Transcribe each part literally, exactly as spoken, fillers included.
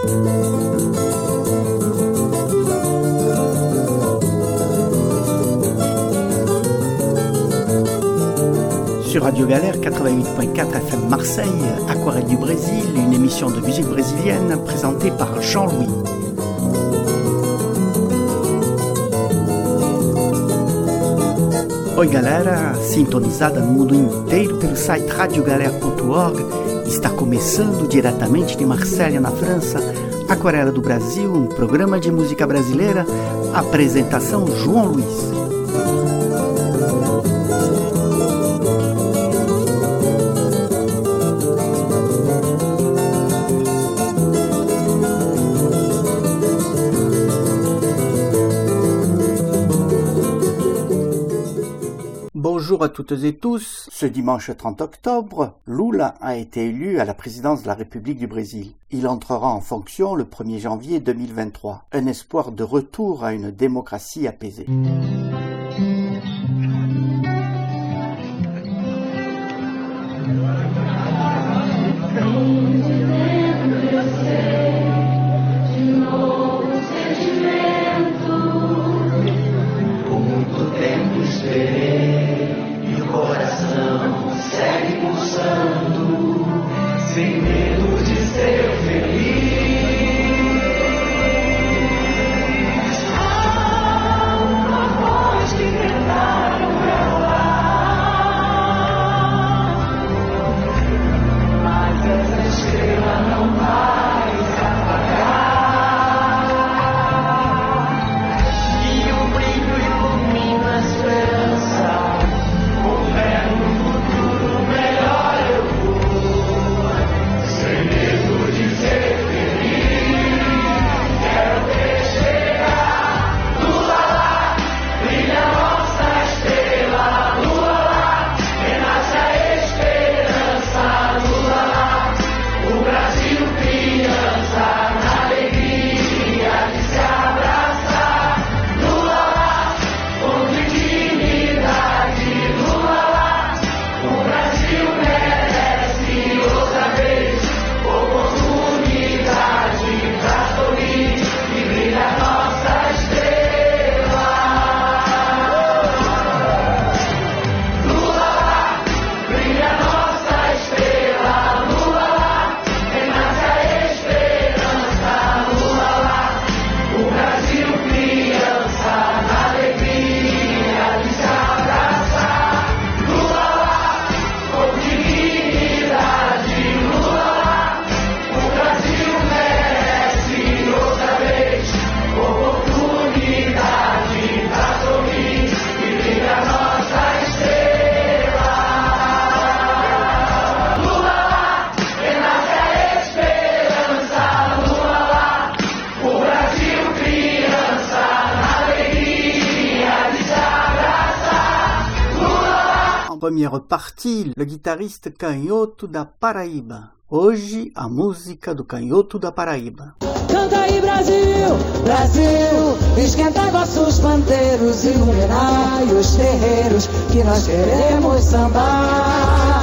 Sur Radio Galère quatre-vingt-huit point quatre F M Marseille, Aquarelle du Brésil, une émission de musique brésilienne présentée par Jean-Louis. Oi galera, sintonizada no mundo inteiro pelo site radio galera ponto org, está começando diretamente de Marselha, na França, Aquarela do Brasil, um programa de música brasileira, apresentação João Luiz. Bonjour à toutes et tous. Ce dimanche trente octobre, Lula a été élu à la présidence de la République du Brésil. Il entrera en fonction le premier janvier deux mille vingt-trois. Un espoir de retour à une démocratie apaisée. Primeira partie, le guitarrista Canhoto da Paraíba. Hoje, a música do Canhoto da Paraíba. Canta aí, Brasil, Brasil, esquenta vossos pandeiros, iluminai os terreiros, que nós queremos sambar.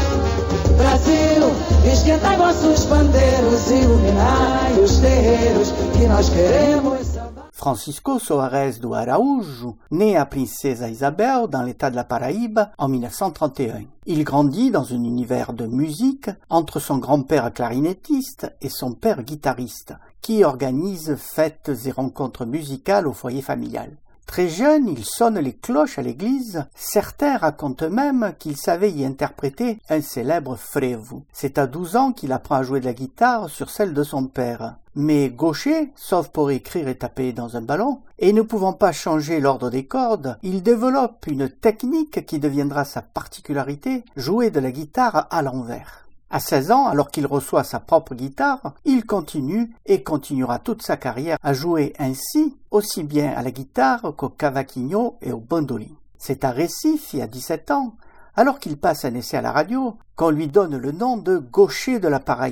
Brasil, esquenta vossos pandeiros, iluminai os terreiros, que nós queremos sambar. Francisco Soares do Araújo naît à Princesa Isabel, dans l'état de la Paraíba, en dix-neuf cent trente et un. Il grandit dans un univers de musique entre son grand-père clarinettiste et son père guitariste, qui organise fêtes et rencontres musicales au foyer familial. Très jeune, il sonne les cloches à l'église. Certains racontent même qu'il savait y interpréter un célèbre frevo. C'est à douze ans qu'il apprend à jouer de la guitare sur celle de son père. Mais gaucher, sauf pour écrire et taper dans un ballon, et ne pouvant pas changer l'ordre des cordes, il développe une technique qui deviendra sa particularité, jouer de la guitare à l'envers. À seize ans, alors qu'il reçoit sa propre guitare, il continue et continuera toute sa carrière à jouer ainsi, aussi bien à la guitare qu'au cavaquinho et au bandolim. C'est à Recife, à dix-sept ans, alors qu'il passe un essai à la radio, qu'on lui donne le nom de gaucher de la Paraíba.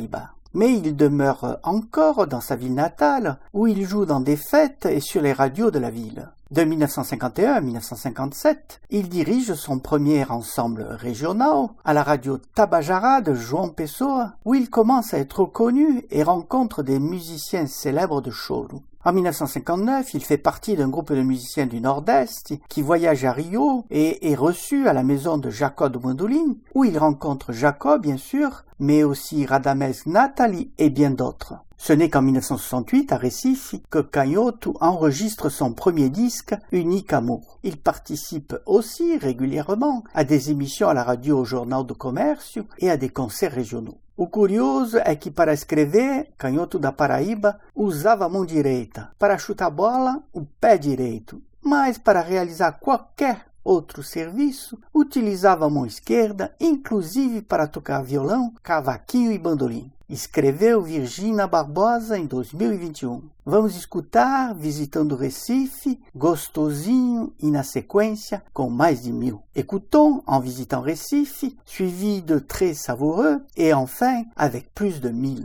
Mais il demeure encore dans sa ville natale, où il joue dans des fêtes et sur les radios de la ville. De mille neuf cent cinquante et un à mille neuf cent cinquante-sept, il dirige son premier ensemble régional à la radio Tabajara de João Pessoa, où il commence à être connu et rencontre des musiciens célèbres de Cholo. En mille neuf cent cinquante-neuf, il fait partie d'un groupe de musiciens du Nord-Est qui voyage à Rio et est reçu à la maison de Jacob Mondolin, où il rencontre Jacob, bien sûr, mais aussi Radamés Nathalie et bien d'autres. Ce n'est qu'en mille neuf cent soixante-huit, à Recife, que Canhoto enregistre son premier disque, Unique Amour. Il participe aussi régulièrement à des émissions à la radio au Jornal do Comércio et à des concerts régionaux. O curioso é que para escrever, Canhoto da Paraíba usava a mão direita, para chutar a bola, o pé direito, mas para realizar qualquer outro serviço, utilizava a mão esquerda, inclusive para tocar violão, cavaquinho e bandolim. Escreveu Virgínia Barbosa em dois mil e vinte e um. Vamos escutar Visitando Recife, gostosinho e na sequência com mais de mil. Écoutons En visitant Recife, suivi de Très savoureux et enfin avec plus de mille.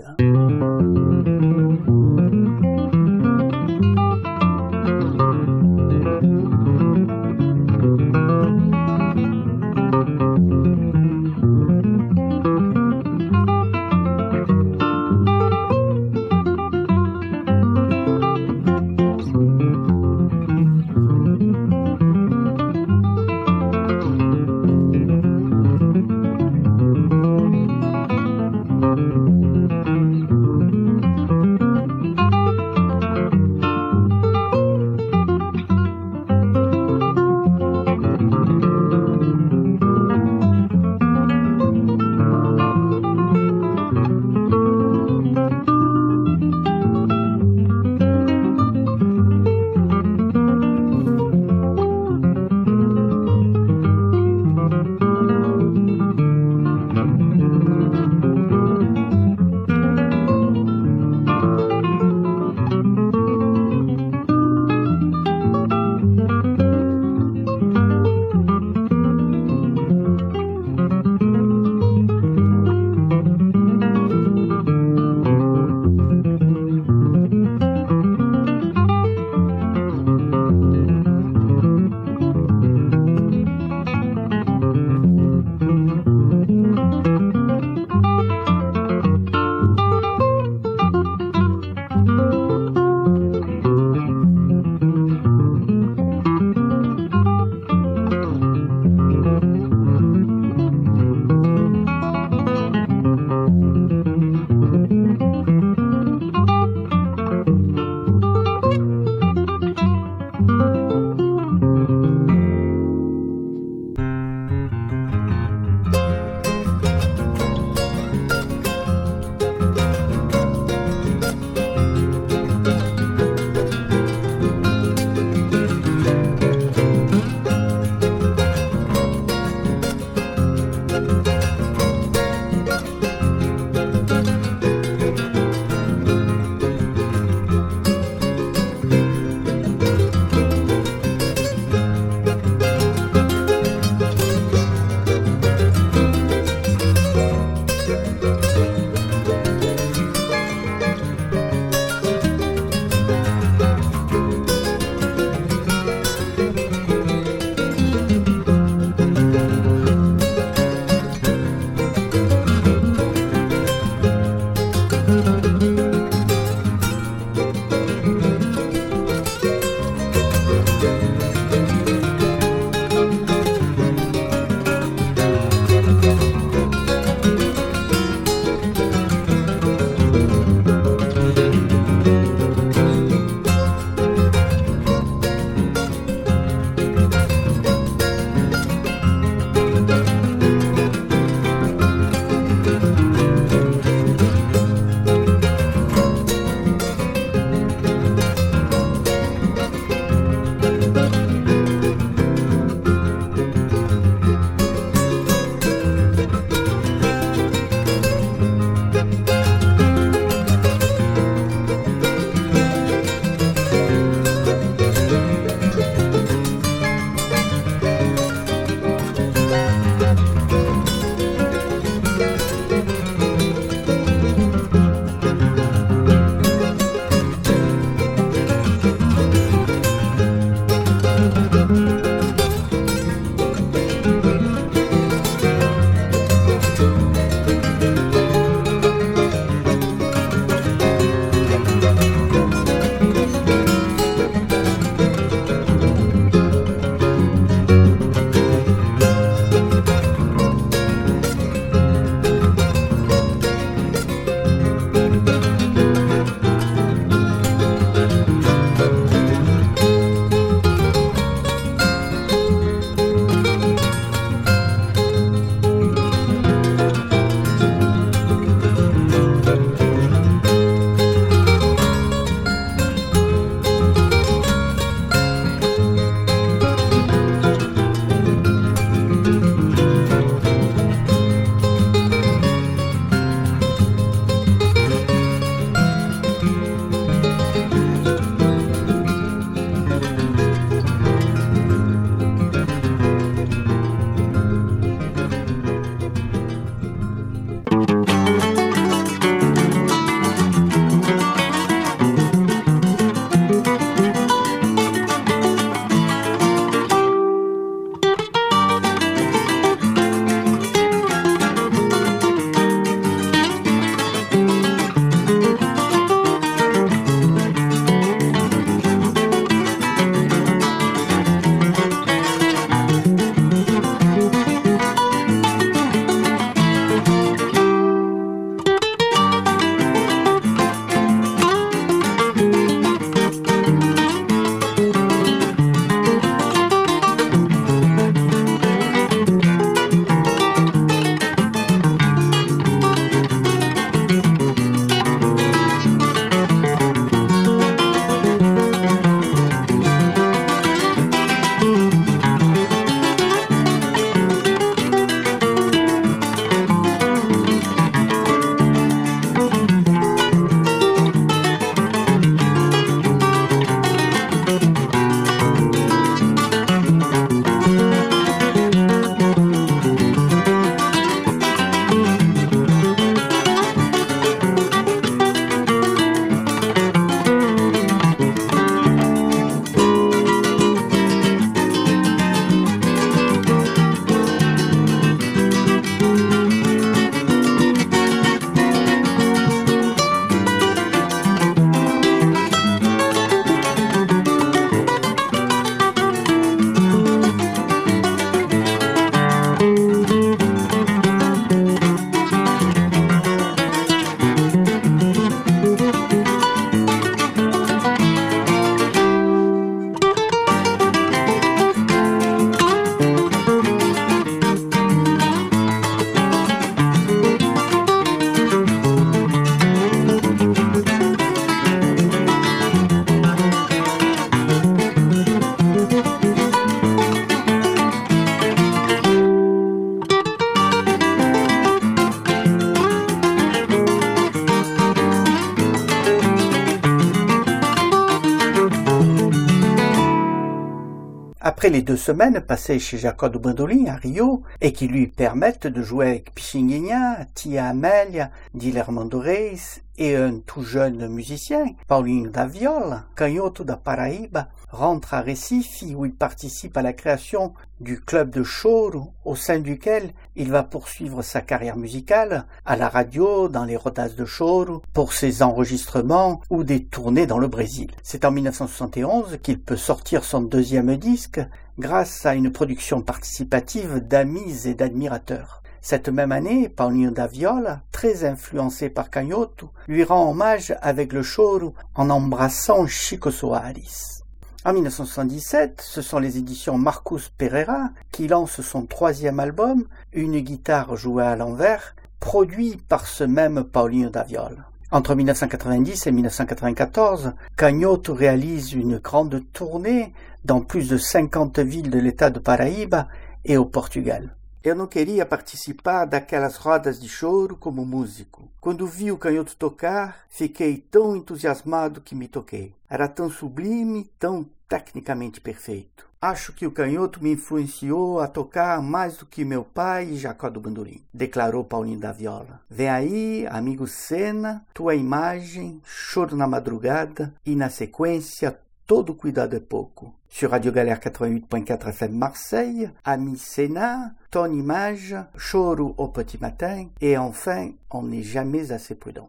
Après les deux semaines passées chez Jacob Bandolin à Rio et qui lui permettent de jouer avec Pichinguinha, Tia Amélia, Dilermando Reis et un tout jeune musicien, Paulinho da Viola, Canhoto da Paraíba, rentre à Recife où il participe à la création du club de choro au sein duquel il va poursuivre sa carrière musicale à la radio, dans les rodas de choro, pour ses enregistrements ou des tournées dans le Brésil. C'est en mille neuf cent soixante et onze qu'il peut sortir son deuxième disque grâce à une production participative d'amis et d'admirateurs. Cette même année, Paulinho da Viola, très influencé par Canhoto, lui rend hommage avec le choro en embrassant Chico Soares. En mille neuf cent soixante-dix-sept, ce sont les éditions Marcus Pereira qui lancent son troisième album, Une guitare jouée à l'envers, produit par ce même Paulinho da Viola. Entre mille neuf cent quatre-vingt-dix et mille neuf cent quatre-vingt-quatorze, Canhoto réalise une grande tournée dans plus de cinquante villes de l'état de Paraíba et au Portugal. Eu não queria participar daquelas rodas de choro como músico. Quando vi o Canhoto tocar, fiquei tão entusiasmado que me toquei. Era tão sublime, tão tecnicamente perfeito. Acho que o Canhoto me influenciou a tocar mais do que meu pai e Jacó do Bandolim, declarou Paulinho da Viola. Vem aí, amigo Senna, tua imagem, choro na madrugada e na sequência todo cuidado é pouco. Sur Radio Galère quatre-vingt-huit point quatre F M Marseille, Ami Senna, Ton image, Choro au petit matin, et enfin, on n'est jamais assez prudent.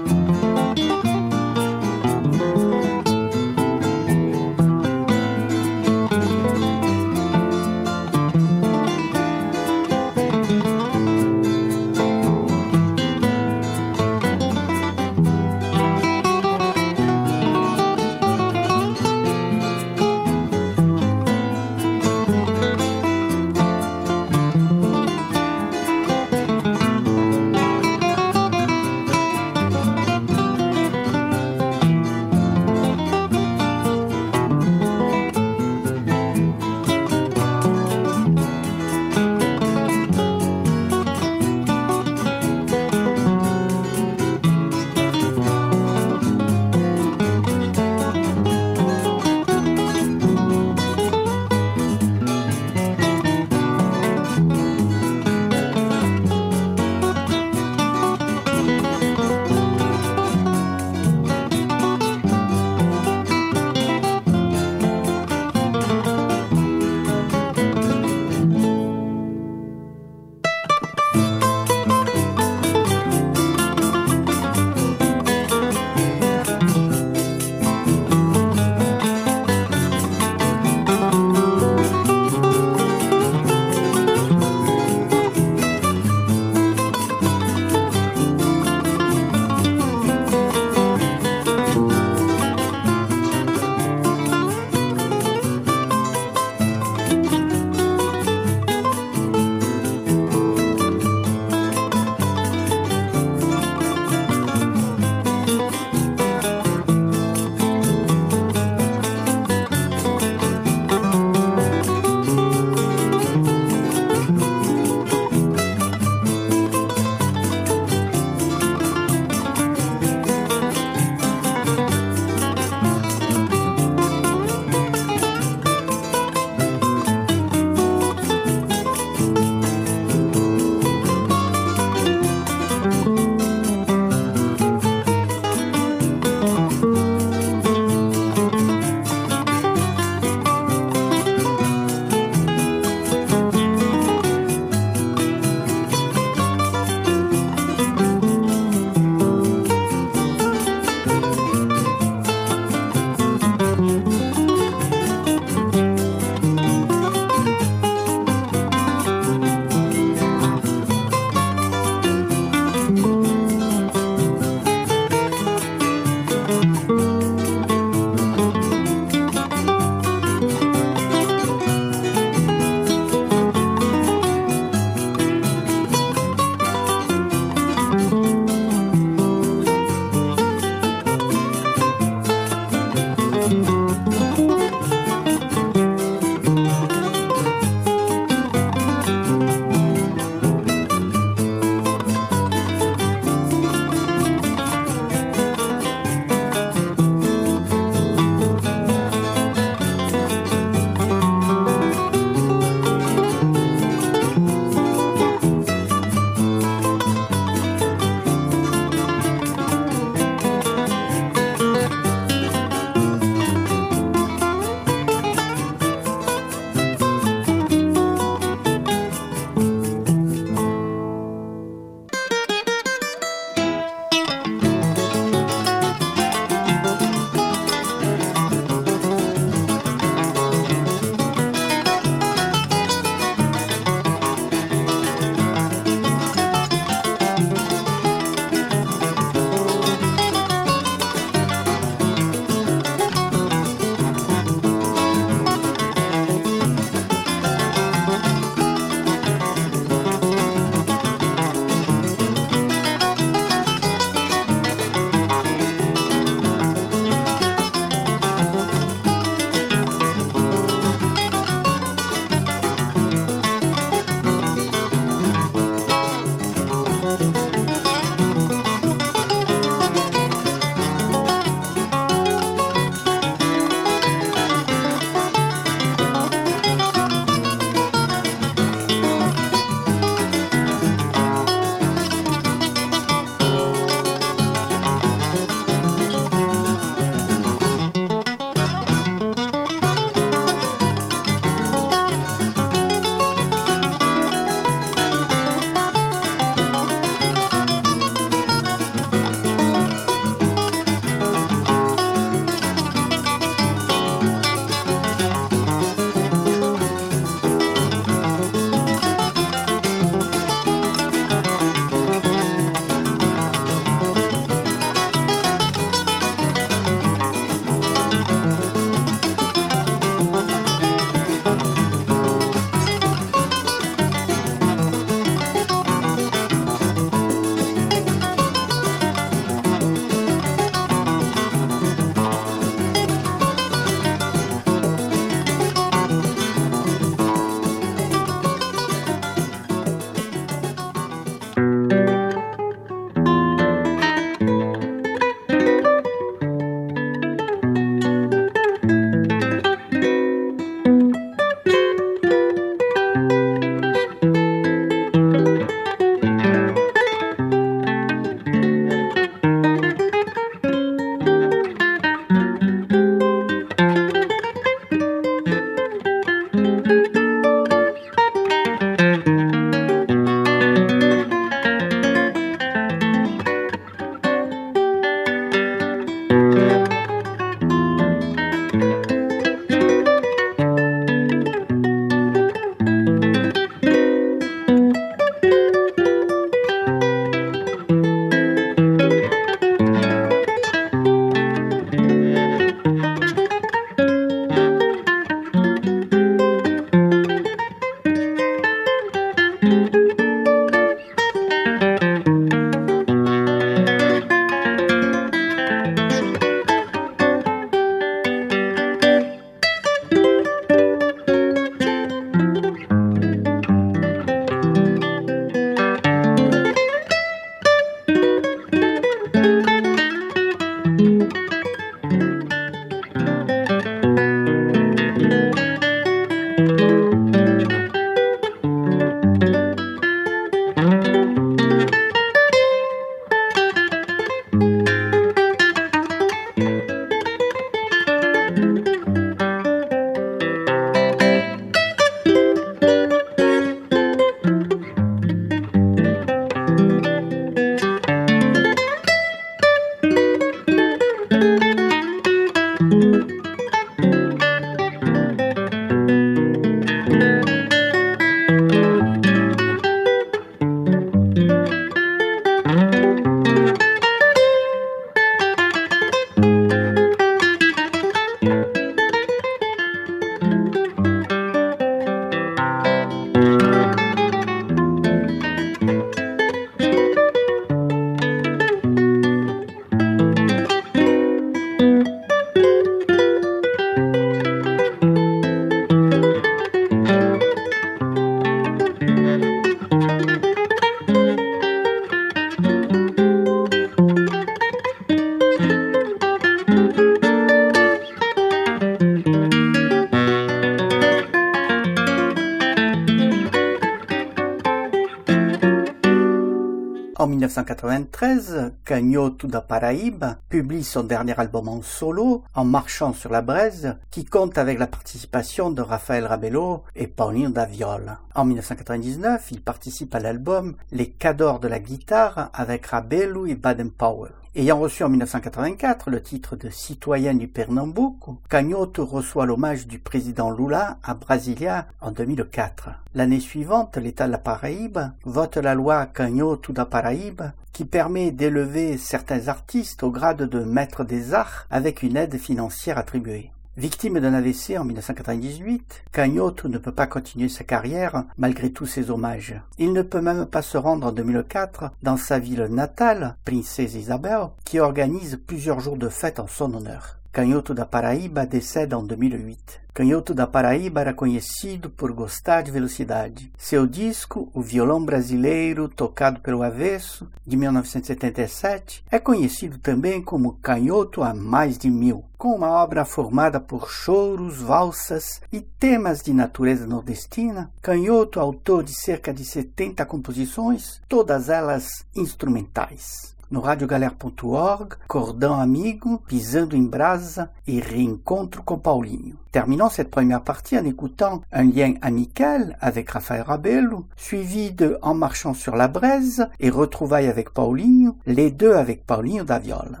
cent quatre-vingt-treize, Canhoto da Paraíba publie son dernier album en solo, En marchant sur la braise, qui compte avec la participation de Rafael Rabelo et Paulinho da Viola. En mille neuf cent quatre-vingt-dix-neuf, il participe à l'album Les Cadors de la guitare avec Rabelo et Baden Powell. Ayant reçu en mille neuf cent quatre-vingt-quatre le titre de citoyen du Pernambuco, Canhoto reçoit l'hommage du président Lula à Brasilia en deux mille quatre. L'année suivante, l'État de la Paraíbe vote la loi Canhoto da Paraíba qui permet d'élever certains artistes au grade de maître des arts avec une aide financière attribuée. Victime d'un A V C en mille neuf cent quatre-vingt-dix-huit, Canhoto ne peut pas continuer sa carrière malgré tous ses hommages. Il ne peut même pas se rendre en deux mille quatre dans sa ville natale, Princesa Isabel, qui organise plusieurs jours de fête en son honneur. Canhoto da Paraíba décède en deux mille huit. Canhoto da Paraíba era conhecido por gostar de velocidade. Seu disco, O Violão Brasileiro Tocado pelo Avesso, de mil novecentos e setenta e sete, é conhecido também como Canhoto a mais de mil, com uma obra formada por choros, valsas e temas de natureza nordestina. Canhoto, autor de cerca de setenta composições, todas elas instrumentais. No radiogalère ponto org, Cordão Amigo, Pisando em Brasa et Reencontro com Paulinho. Terminons cette première partie en écoutant Un lien amical avec Rafael Rabelo, suivi de En marchant sur la braise et Retrouvailles avec Paulinho, les deux avec Paulinho da Viola.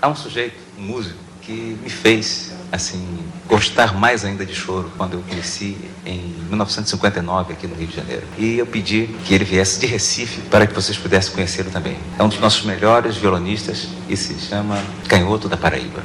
Há um sujeito, um músico, que me fez, assim, gostar mais ainda de choro quando eu conheci em mil novecentos e cinquenta e nove aqui no Rio de Janeiro. E eu pedi que ele viesse de Recife para que vocês pudessem conhecê-lo também. É um dos nossos melhores violonistas e se chama Canhoto da Paraíba.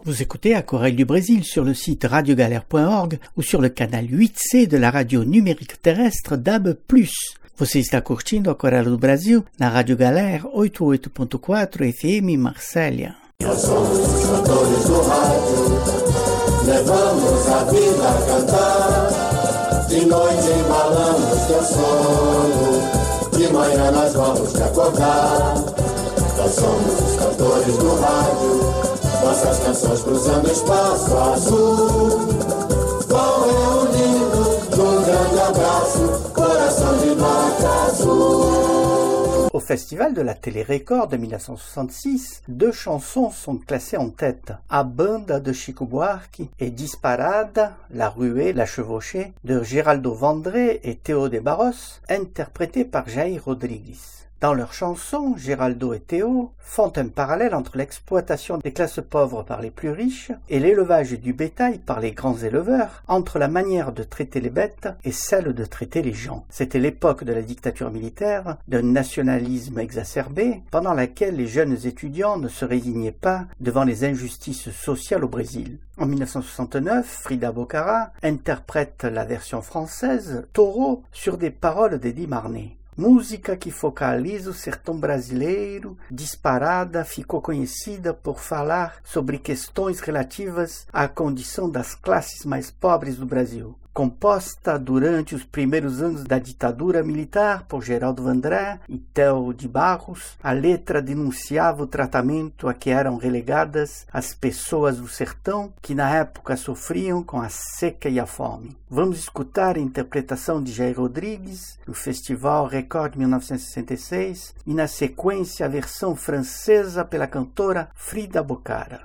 Vous écoutez Aquarelle du Brésil sur le site radio galère point org ou sur le canal huit C de la radio numérique terrestre D A B plus. Você está curtindo Aquarela do Brasil na Rádio Galera oitenta e oito ponto quatro F M Marsella. Nós somos os cantores do rádio, levamos a vida a cantar. De noite embalamos teu sono, de manhã nós vamos te acordar. Nós somos os cantores do rádio, nossas canções cruzando o espaço azul. Vão reunindo num grande abraço, coração de nota azul. Au Festival de la Télé-Record de mille neuf cent soixante-six, deux chansons sont classées en tête. A Banda de Chico Buarque et Disparada, La Ruée, La Chevauchée, de Geraldo Vandré et Théo de Barros, interprétées par Jair Rodrigues. Dans leurs chansons, Geraldo et Théo font un parallèle entre l'exploitation des classes pauvres par les plus riches et l'élevage du bétail par les grands éleveurs, entre la manière de traiter les bêtes et celle de traiter les gens. C'était l'époque de la dictature militaire, d'un nationalisme exacerbé, pendant laquelle les jeunes étudiants ne se résignaient pas devant les injustices sociales au Brésil. En mille neuf cent soixante-neuf, Frida Bocara interprète la version française Toro sur des paroles d'Eddie Marnet. Música que focaliza o sertão brasileiro, Disparada ficou conhecida por falar sobre questões relativas à condição das classes mais pobres do Brasil. Composta durante os primeiros anos da ditadura militar por Geraldo Vandré e Théo de Barros, a letra denunciava o tratamento a que eram relegadas as pessoas do sertão que na época sofriam com a seca e a fome. Vamos escutar a interpretação de Jair Rodrigues no Festival Record mille neuf cent sessenta e seis e na sequência a versão francesa pela cantora Frida Bocara.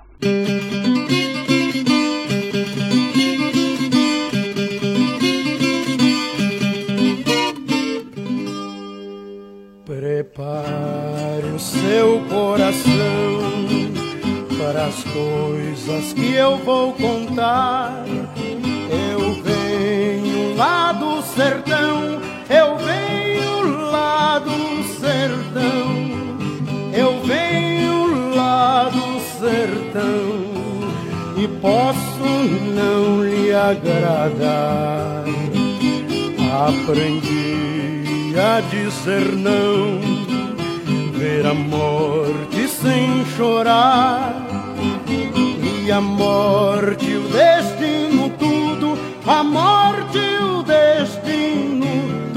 Prepare o seu coração para as coisas que eu vou contar. Eu venho lá do sertão, eu venho lá do sertão, eu venho lá do sertão e posso não lhe agradar. Aprendi a dizer não, ver a morte sem chorar, e a morte, o destino, tudo, a morte, o destino,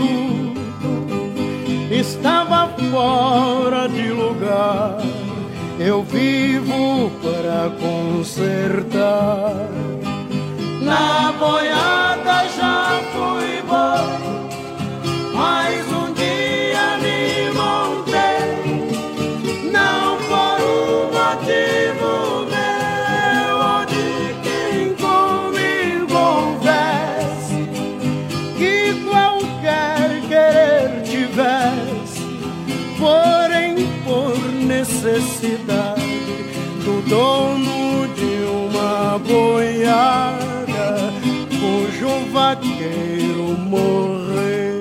tudo, estava fora de lugar. Eu vivo para consertar. Na boiada já fui bom, mas um dia me montei, não por um motivo meu ou de quem comigo houvesse, que qualquer querer tivesse, porém por necessidade do dono de uma boiada cujo vaqueiro morreu.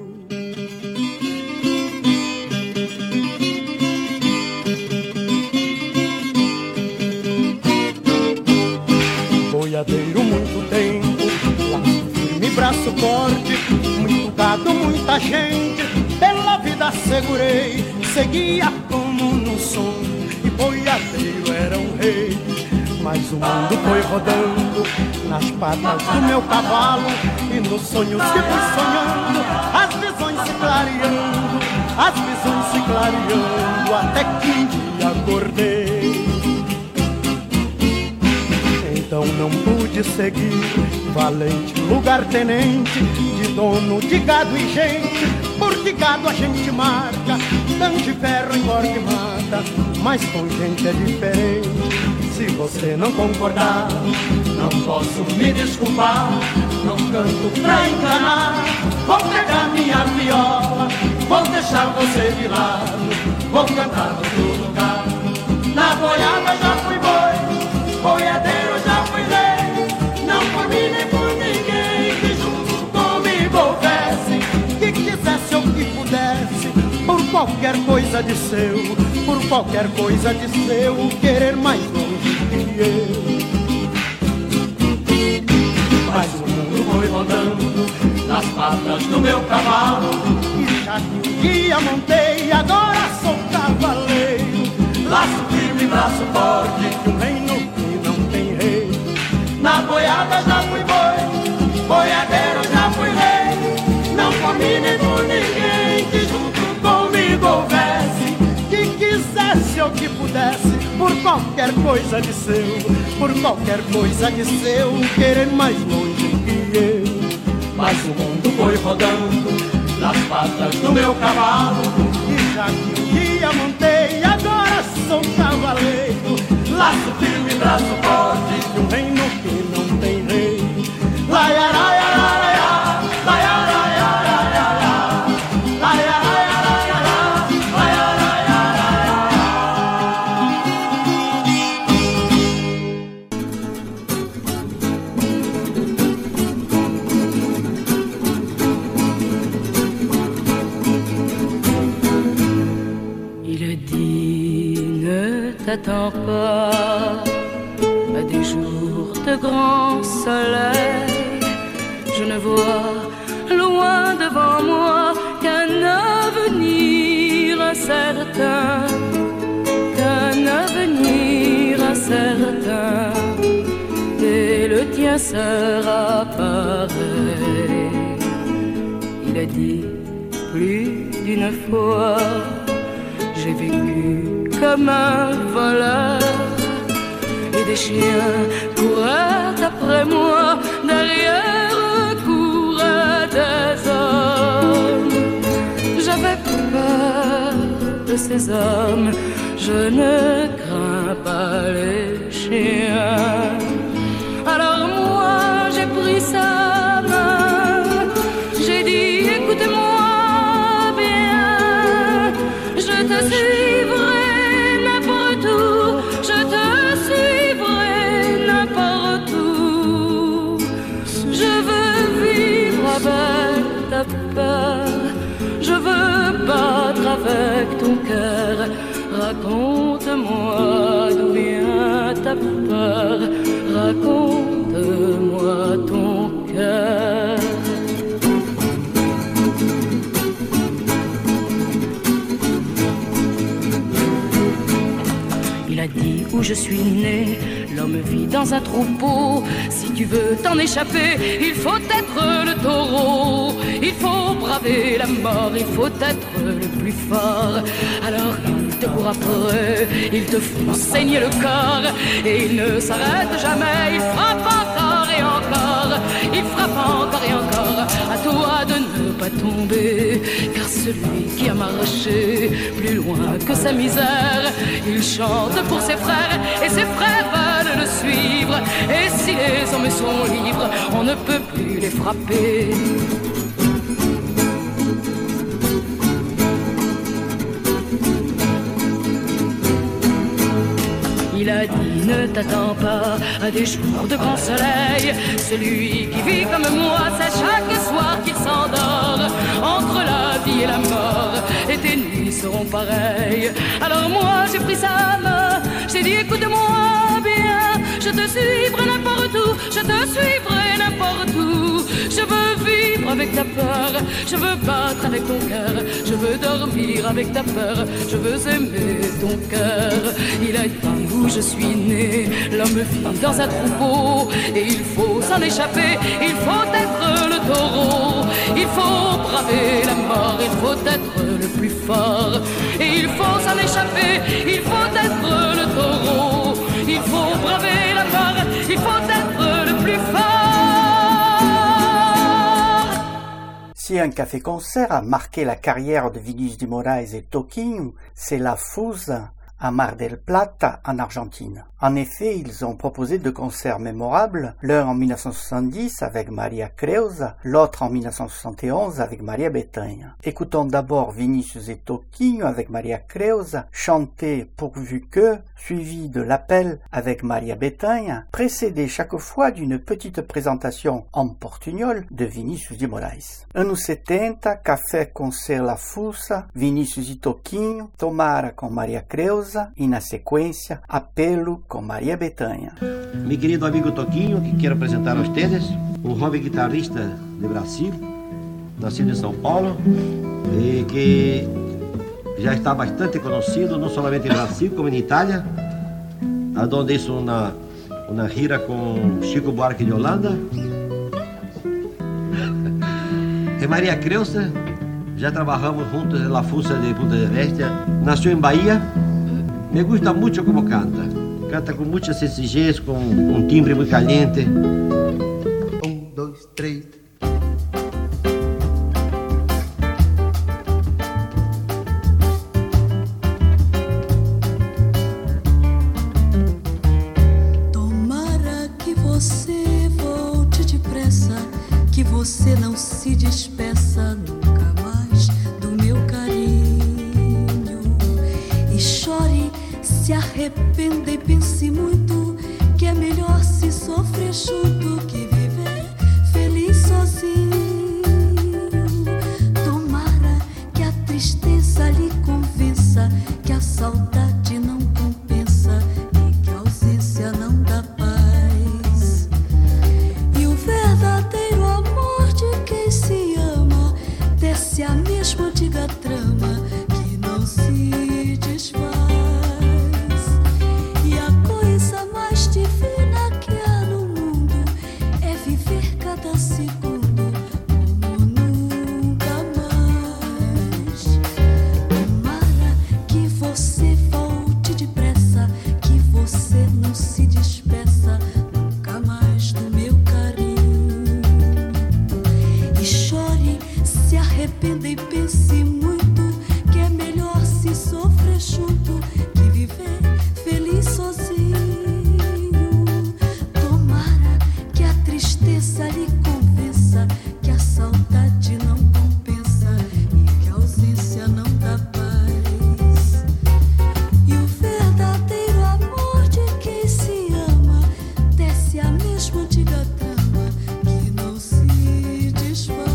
Boiadeiro muito tempo, laço firme, braço forte, muito gado, muita gente, pela vida segurei, seguia como no sonho, e boiadeiro era um rei. Mas o mundo foi rodando nas patas do meu cavalo, e nos sonhos que fui sonhando, as visões se clareando, as visões se clareando, até que um dia acordei. Então não pude seguir, valente lugar-tenente, de dono de gado e gente, porque gado a gente marca, tanto de ferro engorda e mata, mas com gente é diferente. Se você não concordar, não posso me desculpar, não canto pra enganar, vou pegar minha viola, vou deixar você de lado, vou cantar no outro lugar. Na boiada já fui boi, boiadeiro já fui rei, não por mim nem por ninguém que junto comigo houvesse, que quisesse ou que pudesse, por qualquer coisa de seu, por qualquer coisa de seu, querer mais longe que eu. guia montei, agora sou cavaleiro. Laço firme, braço forte, de um reino que não tem rei. Na boiada já fui boi, boiadeiro já fui rei. Não combine com ninguém que junto comigo houvesse, que quisesse ou que pudesse, por qualquer coisa de seu, por qualquer coisa de seu, querer mais longe que eu. Mas o mundo foi rodando nas patas do meu cavalo, e já que um dia montei, agora sou cavaleiro. Laço firme, braço forte, de um reino que não tem rei. Laiaraiaraiá, laiaraiaraiá, laiaraiaraiá, laiaraiaraiá. Il dit ne t'attends pas à des jours de grand soleil. Je ne vois loin devant moi qu'un avenir incertain, qu'un avenir incertain, et le tien sera pareil. Il a dit plus d'une fois, j'ai vécu comme un voleur, et des chiens couraient après moi, derrière couraient des hommes. J'avais peur de ces hommes, je ne crains pas les chiens. Alors moi j'ai pris sa main, j'ai dit écoute-moi bien, je te suivrai n'importe où, je te suivrai n'importe où. Je veux vivre avec ta peur, je veux battre avec ton cœur. Raconte-moi d'où vient ta peur, raconte-moi ton cœur. Il a dit où je suis né, l'homme vit dans un troupeau. Si tu veux t'en échapper, il faut être le taureau. Il faut braver la mort, il faut être le plus fort. Alors il te court après, il te fout saigner le corps, et il ne s'arrête jamais, il frappe encore et encore, il frappe encore et encore. À toi de ne pas tomber, car celui qui a marché plus loin que sa misère, il chante pour ses frères, et ses frères veulent le suivre. Et si les hommes sont libres, on ne peut plus les frapper. Il a dit ne t'attends pas à des jours de grand soleil. Celui qui vit comme moi, c'est chaque soir qu'il s'endort. Entre la vie et la mort, et tes nuits seront pareilles. Alors moi j'ai pris sa main, j'ai dit écoute-moi bien, je te suivrai n'importe où, je te suivrai n'importe où. Je veux vivre avec ta peur, je veux battre avec ton cœur, je veux dormir avec ta peur, je veux aimer ton cœur. Il a dit où je suis né, l'homme vit dans un troupeau, et il faut s'en échapper, il faut être le taureau. Il faut braver la mort, il faut être le plus fort, et il faut s'en échapper, il faut être le taureau. Il faut braver la mort, il faut être le plus fort. Si un café-concert a marqué la carrière de Vinícius de Moraes et Toquinho, c'est la Fusa à Mar del Plata, en Argentine. En effet, ils ont proposé deux concerts mémorables, l'un en mille neuf cent soixante-dix avec Maria Creuza, l'autre en mille neuf cent soixante et onze avec Maria Bethânia. Écoutons d'abord Vinícius et Toquinho avec Maria Creuza, chanté pourvu que, suivi de l'appel avec Maria Bethânia, précédé chaque fois d'une petite présentation en portugnol de Vinícius de Moraes. Anos setenta, Café Concert La Fusa, Vinícius e Toquinho, Tomara com Maria Creuza e, na sequência, Apelo com Maria Bethânia. Mi querido amigo Toquinho, que quero apresentar a ustedes, um jovem guitarrista de Brasil, nascido em São Paulo, e que já está bastante conhecido, não somente em Brasil, como em Itália, onde hizo uma, uma gira com Chico Buarque de Holanda. E Maria Creuza, já trabalhamos juntos na Fusa de Punta del Este, nasceu em Bahia. Me gusta muito como canta. Canta com muita sencillez, com um timbre muito caliente. Um, dois, três. Tomara que você volte depressa, que você não se despeça nunca mais do meu carinho. E chore, se arrependa e pense muito, que é melhor se sofrer junto que viver feliz sozinho. Tomara que a tristeza lhe convença que a saudade não compensa e que a ausência não dá paz. E o verdadeiro amor de quem se ama desce a mesma antiga trama que não se desfaz. E a coisa mais divina que há no mundo é viver cada segundo como nunca mais. Tomara que você volte depressa, que você não se despeça nunca mais do meu carinho. E chore, se arrependa e pense muito, que é melhor se sofrer junto que viver feliz sozinho. Tomara que a tristeza lhe convença que a saudade não compensa e que a ausência não dá paz. E o verdadeiro amor de quem se ama desce a mesma antiga trama que não se desfaz.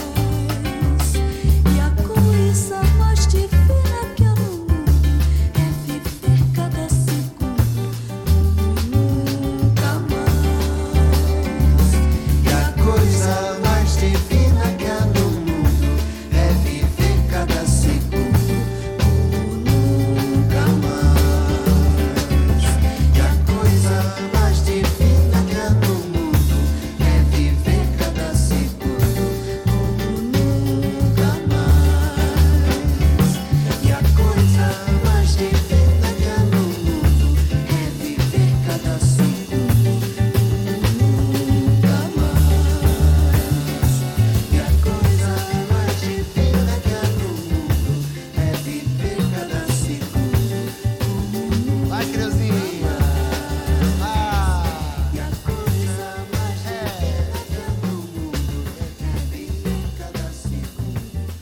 E a coisa mais divina que há no mundo é viver cada segundo como nunca mais. E a coisa mais divina que há no mundo é viver cada segundo como nunca mais. E a coisa mais divina que há no mundo é viver cada segundo como nunca mais. E a coisa mais divina que há no mundo é viver cada segundo como nunca mais. E a coisa mais divina que há no mundo é viver cada segundo como nunca. Vai, Creuzinha! Ah! E a coisa mais divina que há no mundo é viver cada segundo.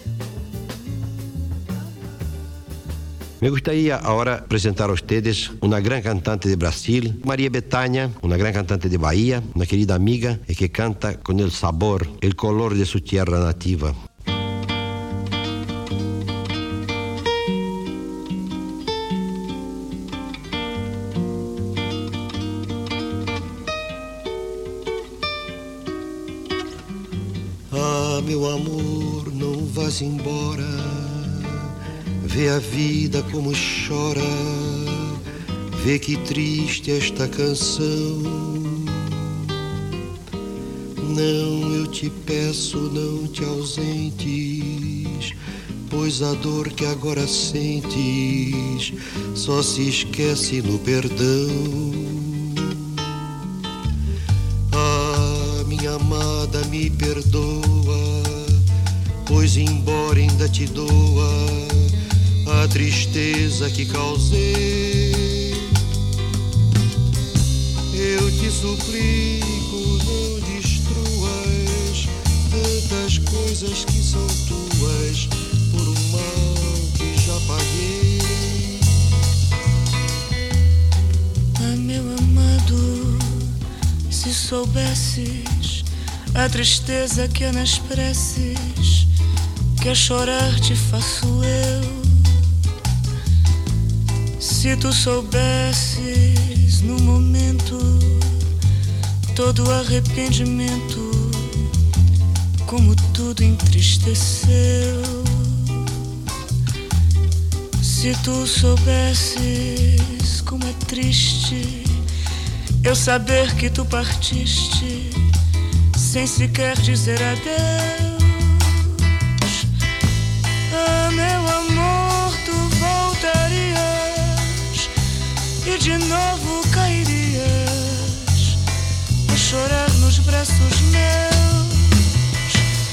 Me gustaría ahora presentar a ustedes una gran cantante de Brasil, María Bethânia, una gran cantante de Bahía, una querida amiga y que canta con el sabor, el color de su tierra nativa. Ah, meu amor, não vás embora. Vê a vida como chora. Vê que triste esta canção. Não, eu te peço, não te ausentes, pois a dor que agora sentes só se esquece no perdão. Ah, minha amada, me perdoa, pois embora ainda te doa a tristeza que causei. Eu te suplico, não destruas tantas coisas que são tuas por um mal que já paguei. Ah, meu amado, se soubesses a tristeza que há nas preces, que a chorar te faço eu. Se tu soubesses no momento todo o arrependimento, como tudo entristeceu. Se tu soubesses como é triste eu saber que tu partiste sem sequer dizer adeus. Ah, meu amor, tu voltarias e de novo cairias a chorar nos braços meus.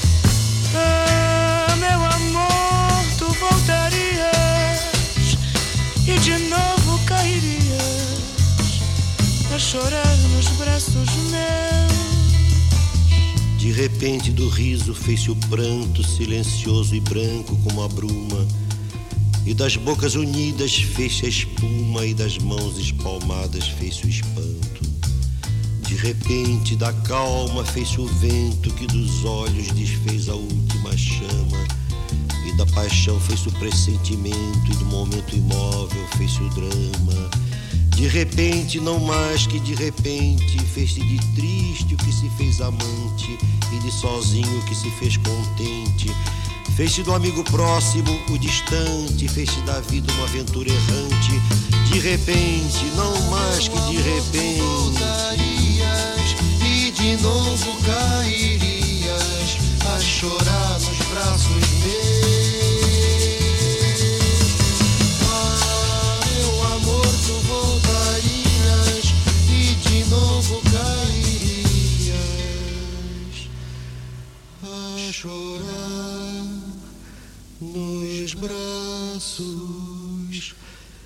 Ah, meu amor, tu voltarias e de novo cairias a chorar nos braços meus. De repente do riso fez-se o pranto, silencioso e branco como a bruma, e das bocas unidas fez-se a espuma, e das mãos espalmadas fez-se o espanto. De repente da calma fez-se o vento, que dos olhos desfez a última chama, e da paixão fez-se o pressentimento, e do momento imóvel fez-se o drama. De repente, não mais que de repente, fez-se de triste o que se fez amante, e de sozinho o que se fez contente. Fez-se do amigo próximo o distante, fez-se da vida uma aventura errante. De repente, não mais que de repente, voltarias e de novo cairias a chorar nos braços meus. Chorar nos braços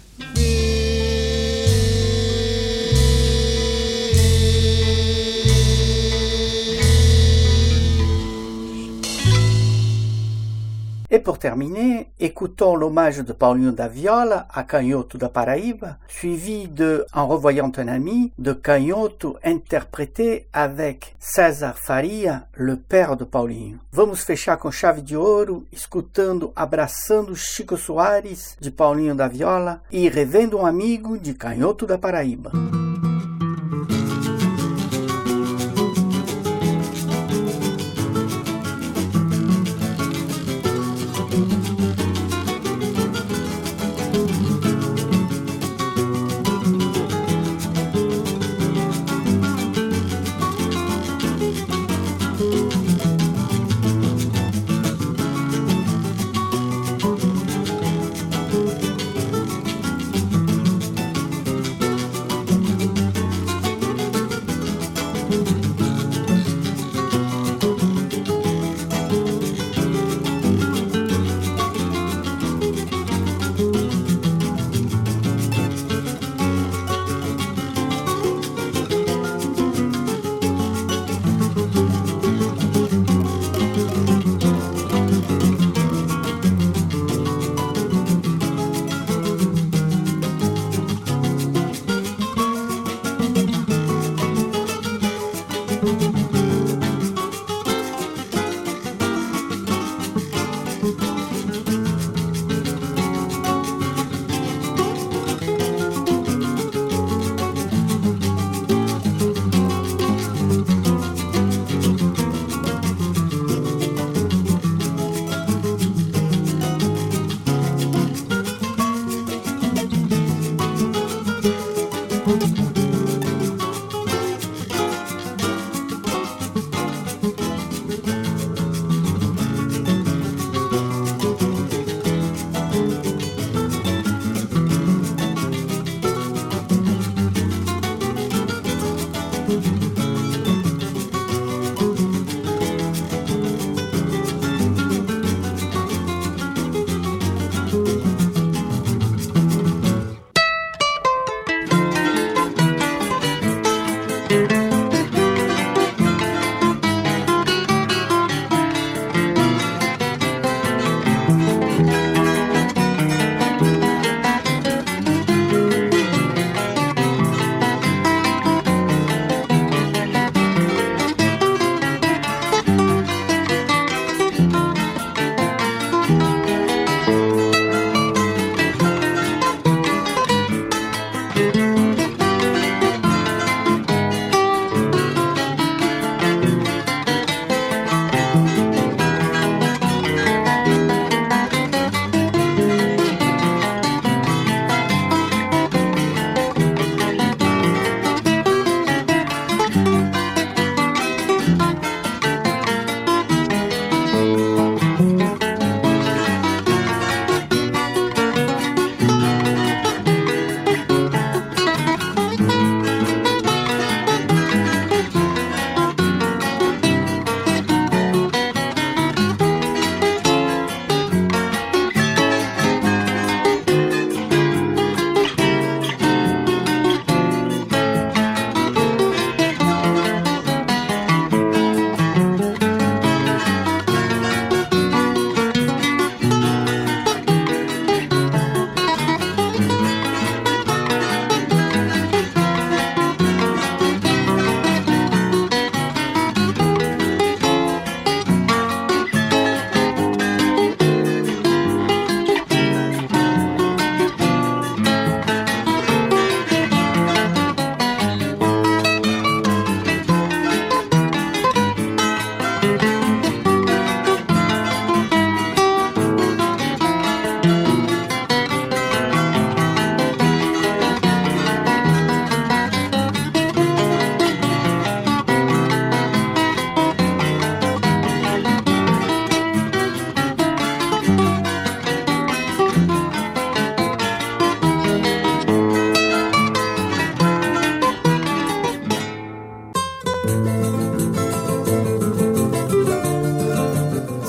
Et pour terminer, écoutons l'hommage de Paulinho da Viola à Canhoto da Paraíba, suivi de En revoyant un ami de Canhoto interprété avec César Faria, le père de Paulinho. Vamos fechar com chave de ouro, escutando Abraçando Chico Soares de Paulinho da Viola e Revendo um Amigo de Canhoto da Paraíba.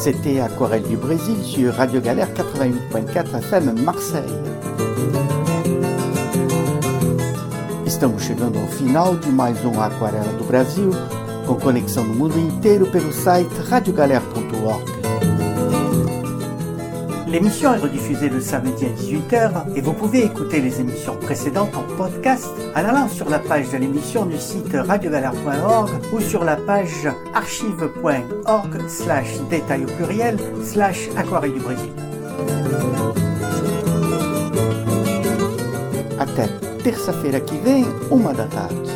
C'était Aquarelle du Brésil sur Radio Galère quatre-vingt-huit point quatre F M Marseille. Estamos chegando ao final de mais um Aquarela do Brasil, com conexão no mundo inteiro pelo site radio galère point org. L'émission est rediffusée le samedi à dix-huit heures et vous pouvez écouter les émissions précédentes en podcast en allant sur la page de l'émission du site radio galère point org ou sur la page archive point org slash détail au pluriel slash aquarelle du Brésil. Até terça-feira que vem, uma da tarde.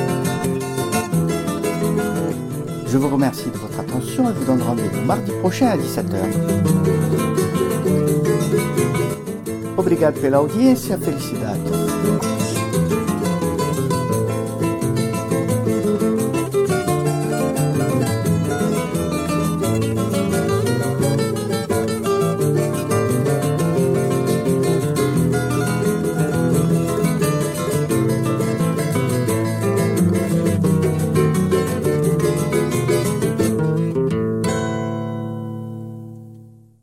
Je vous remercie de votre attention et vous donne rendez-vous mardi prochain à dix-sept heures. Obrigado pela audiência, felicidades.